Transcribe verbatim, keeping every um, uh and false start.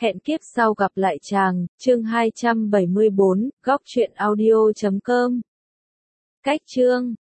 Hẹn kiếp sau gặp lại chàng, chương hai trăm bảy mươi bốn, góc truyện audio chấm com. Cách chương